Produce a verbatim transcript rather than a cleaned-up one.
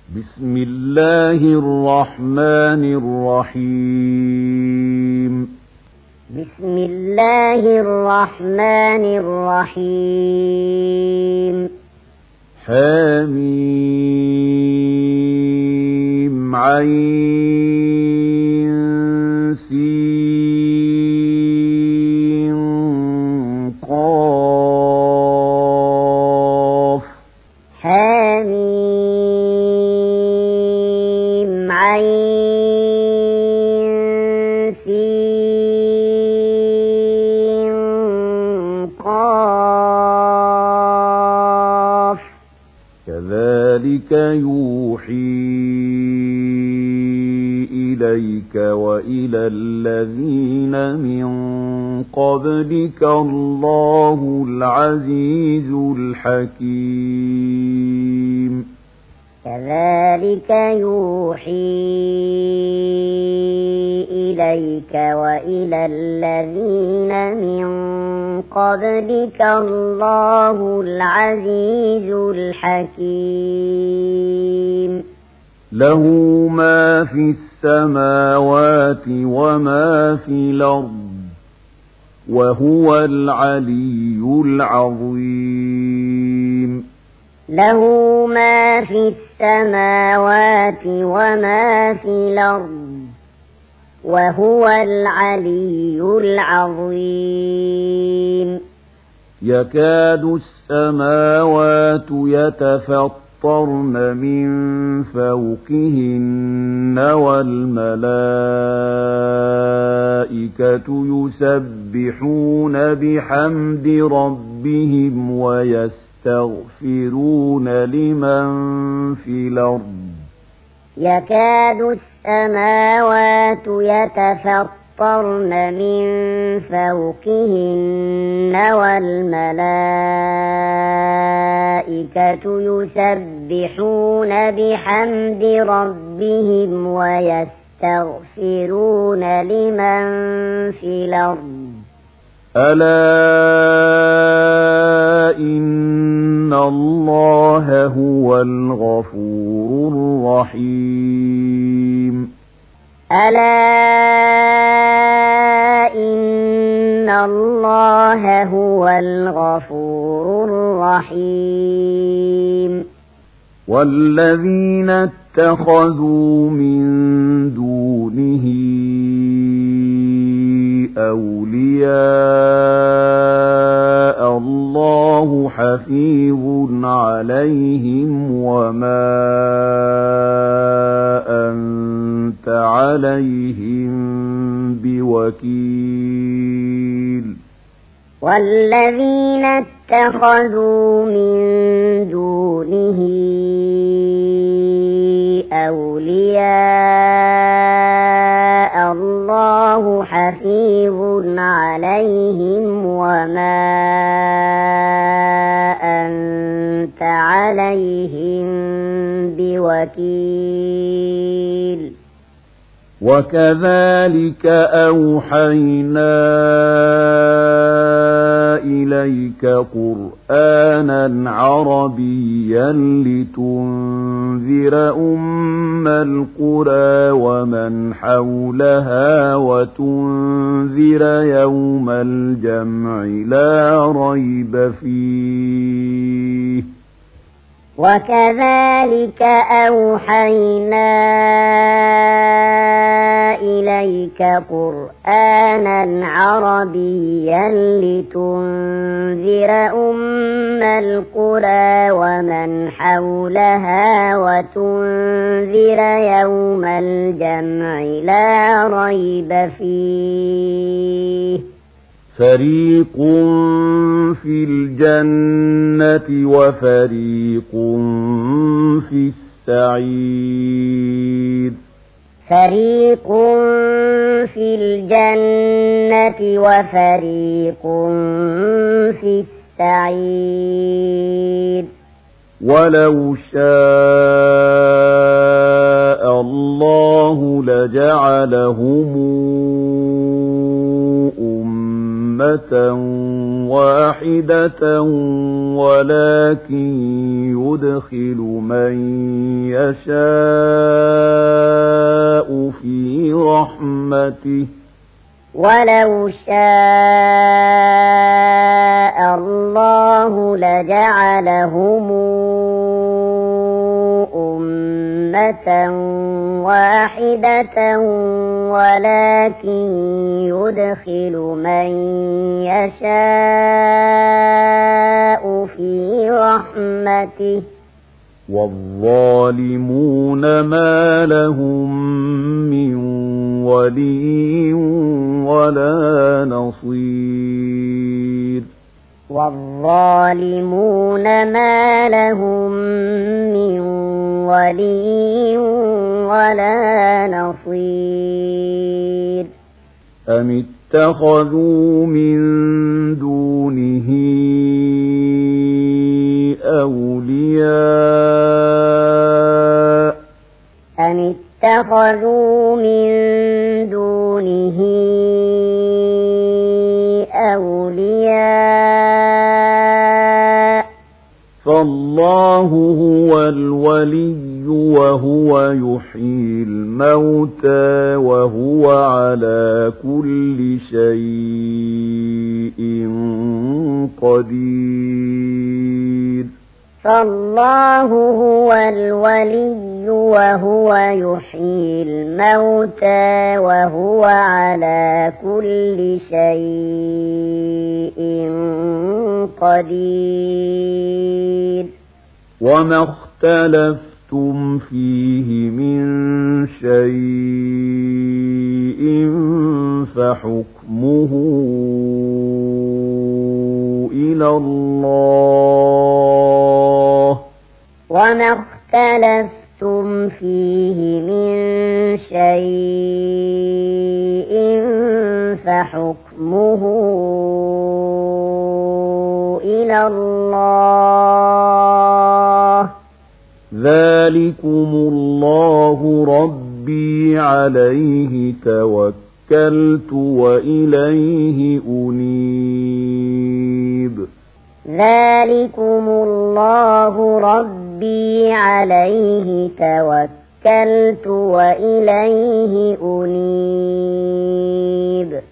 بسم الله الرحمن الرحيم بسم الله الرحمن الرحيم حميم عين سين قاف حميم عين سين قاف كذلك يوحي إليك وإلى الذين من قبلك الله العزيز الحكيم كذلك يوحي إليك وإلى الذين من قبلك الله العزيز الحكيم له ما في السماوات وما في الأرض وهو العلي العظيم له ما في السماوات وما في الأرض وهو العلي العظيم يكاد السماوات يتفطرن من فوقهن والملائكة يسبحون بحمد ربهم ويستغفرون لمن في الأرض يكاد السماوات يتفطرن من فوقهن والملائكة يسبحون بحمد ربهم ويستغفرون لمن في الأرض ألا إن الله هو الغفور الرحيم ألا إن الله هو الغفور الرحيم والذين اتخذوا من دونه أولياء الله حفيظ عليهم وما أنت عليهم بوكيل والذين اتخذوا من دونه أولياء الله حفيظ عليهم وما أنت عليهم بوكيل وكذلك أوحينا إليك قرآنا عربيا لتنذر أم القرى ومن حولها وتنذر يوم الجمع لا ريب فيه وكذلك أوحينا إليك قرآنا عربيا لتنذر أم القرى ومن حولها وتنذر يوم الجمع لا ريب فيه فريق في الجنة وفريق في السعير فريق في الجنة وفريق في السعير ولو شاء الله لجعلهم أمة واحدة ولكن يدخل من يشاء في رحمته ولو شاء الله لجعلهم أمة واحدة ولكن يدخل من يشاء في رحمته والظالمون ما لهم من ولي ولا نصير والظالمون ما لهم من ولي ولا نصير أم اتخذوا من دونه أولياء أم اتخذوا من دونه أولياء فالله هو الولي وهو يحيي الموتى وهو على كل شيء قدير فالله هو الولي وهو يحيي الموتى وهو على كل شيء قدير وما اختلفتم فيه من شيء فحكمه إلى الله وما اختلفتم فيه من شيء فحكمه إلى الله ذلكم الله ربي عليه توكلت وإليه أنيب ذلكم الله ربي عليه توكلت وإليه أنيب